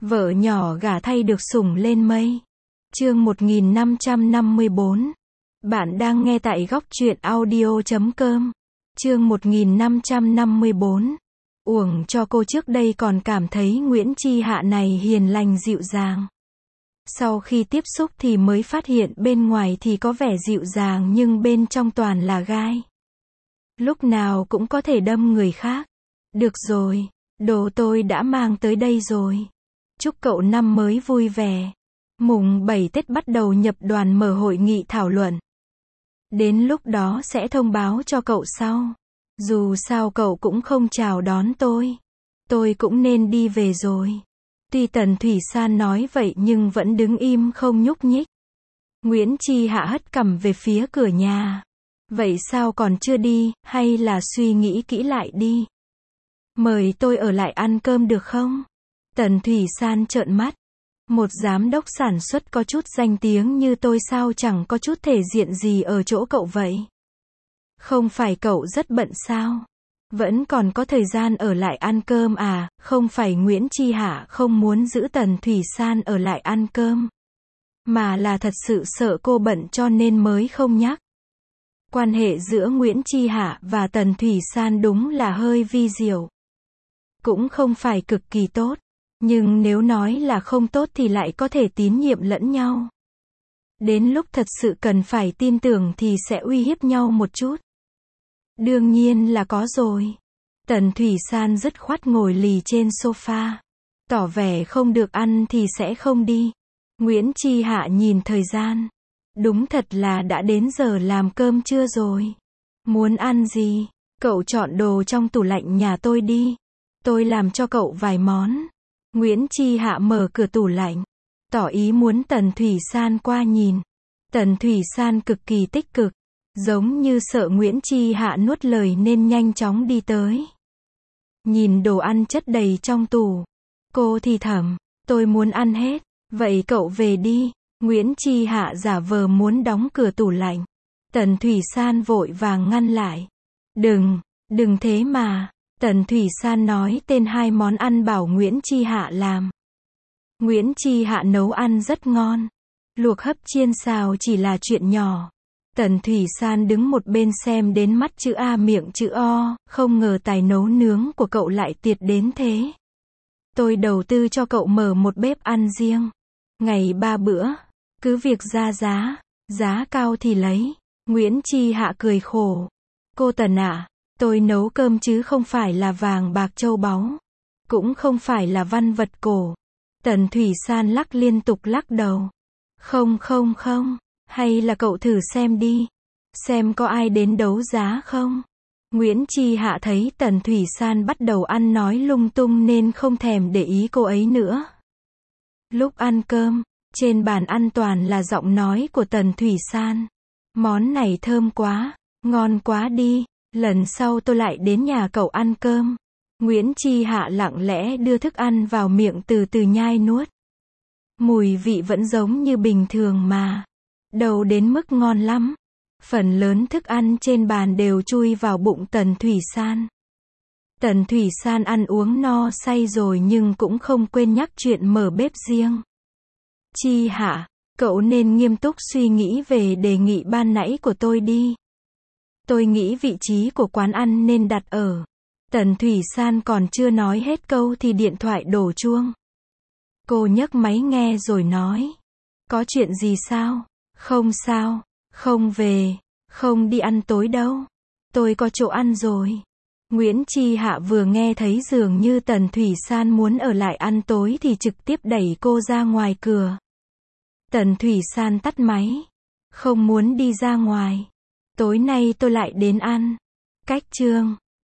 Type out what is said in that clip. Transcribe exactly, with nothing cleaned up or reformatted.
Vợ nhỏ gả thay được sủng lên mây. Chương một nghìn năm trăm năm mươi bốn. Bạn đang nghe tại góc truyện audio chấm com. Chương một nghìn năm trăm năm mươi bốn. Uổng cho cô trước đây còn cảm thấy Nguyễn Chi Hạ này hiền lành dịu dàng. Sau khi tiếp xúc thì mới phát hiện bên ngoài thì có vẻ dịu dàng nhưng bên trong toàn là gai. Lúc nào cũng có thể đâm người khác. Được rồi, đồ tôi đã mang tới đây rồi. Chúc cậu năm mới vui vẻ. Mùng bảy Tết bắt đầu nhập đoàn mở hội nghị thảo luận. Đến lúc đó sẽ thông báo cho cậu sau. Dù sao cậu cũng không chào đón tôi. Tôi cũng nên đi về rồi. Tuy Tần Thủy San nói vậy nhưng vẫn đứng im không nhúc nhích. Nguyễn Chi Hạ hất cằm về phía cửa nhà. Vậy sao còn chưa đi, hay là suy nghĩ kỹ lại đi? Mời tôi ở lại ăn cơm được không? Tần Thủy San trợn mắt. Một giám đốc sản xuất có chút danh tiếng như tôi sao chẳng có chút thể diện gì ở chỗ cậu vậy? Không phải cậu rất bận sao? Vẫn còn có thời gian ở lại ăn cơm à? Không phải Nguyễn Chi Hạ không muốn giữ Tần Thủy San ở lại ăn cơm, mà là thật sự sợ cô bận cho nên mới không nhắc. Quan hệ giữa Nguyễn Chi Hạ và Tần Thủy San đúng là hơi vi diệu. Cũng không phải cực kỳ tốt. Nhưng nếu nói là không tốt thì lại có thể tín nhiệm lẫn nhau. Đến lúc thật sự cần phải tin tưởng thì sẽ uy hiếp nhau một chút. Đương nhiên là có rồi. Tần Thủy San dứt khoát ngồi lì trên sofa. Tỏ vẻ không được ăn thì sẽ không đi. Nguyễn Chi Hạ nhìn thời gian. Đúng thật là đã đến giờ làm cơm trưa rồi. Muốn ăn gì? Cậu chọn đồ trong tủ lạnh nhà tôi đi. Tôi làm cho cậu vài món. Nguyễn Chi Hạ mở cửa tủ lạnh, tỏ ý muốn Tần Thủy San qua nhìn. Tần Thủy San cực kỳ tích cực, giống như sợ Nguyễn Chi Hạ nuốt lời nên nhanh chóng đi tới. Nhìn đồ ăn chất đầy trong tủ, cô thì thầm, tôi muốn ăn hết, vậy cậu về đi. Nguyễn Chi Hạ giả vờ muốn đóng cửa tủ lạnh. Tần Thủy San vội vàng ngăn lại. Đừng, đừng thế mà. Tần Thủy San nói tên hai món ăn bảo Nguyễn Chi Hạ làm. Nguyễn Chi Hạ nấu ăn rất ngon. Luộc hấp chiên xào chỉ là chuyện nhỏ. Tần Thủy San đứng một bên xem đến mắt chữ A miệng chữ O, không ngờ tài nấu nướng của cậu lại tuyệt đến thế. Tôi đầu tư cho cậu mở một bếp ăn riêng. Ngày ba bữa, cứ việc ra giá, giá cao thì lấy. Nguyễn Chi Hạ cười khổ. Cô Tần ạ, tôi nấu cơm chứ không phải là vàng bạc châu báu. Cũng không phải là văn vật cổ. Tần Thủy San lắc liên tục lắc đầu. Không không không, hay là cậu thử xem đi. Xem có ai đến đấu giá không. Nguyễn Chi Hạ thấy Tần Thủy San bắt đầu ăn nói lung tung nên không thèm để ý cô ấy nữa. Lúc ăn cơm, trên bàn ăn toàn là giọng nói của Tần Thủy San. Món này thơm quá, ngon quá đi. Lần sau tôi lại đến nhà cậu ăn cơm. Nguyễn Chi Hạ lặng lẽ đưa thức ăn vào miệng từ từ nhai nuốt. Mùi vị vẫn giống như bình thường mà. Đâu đến mức ngon lắm. Phần lớn thức ăn trên bàn đều chui vào bụng Tần Thủy San. Tần Thủy San ăn uống no say rồi nhưng cũng không quên nhắc chuyện mở bếp riêng. Chi Hạ, cậu nên nghiêm túc suy nghĩ về đề nghị ban nãy của tôi đi. Tôi nghĩ vị trí của quán ăn nên đặt ở. Tần Thủy San còn chưa nói hết câu thì điện thoại đổ chuông. Cô nhấc máy nghe rồi nói. Có chuyện gì sao? Không sao, không về, không đi ăn tối đâu. Tôi có chỗ ăn rồi. Nguyễn Chi Hạ vừa nghe thấy dường như Tần Thủy San muốn ở lại ăn tối thì trực tiếp đẩy cô ra ngoài cửa. Tần Thủy San tắt máy. Không muốn đi ra ngoài. Tối nay tôi lại đến ăn. Cách chương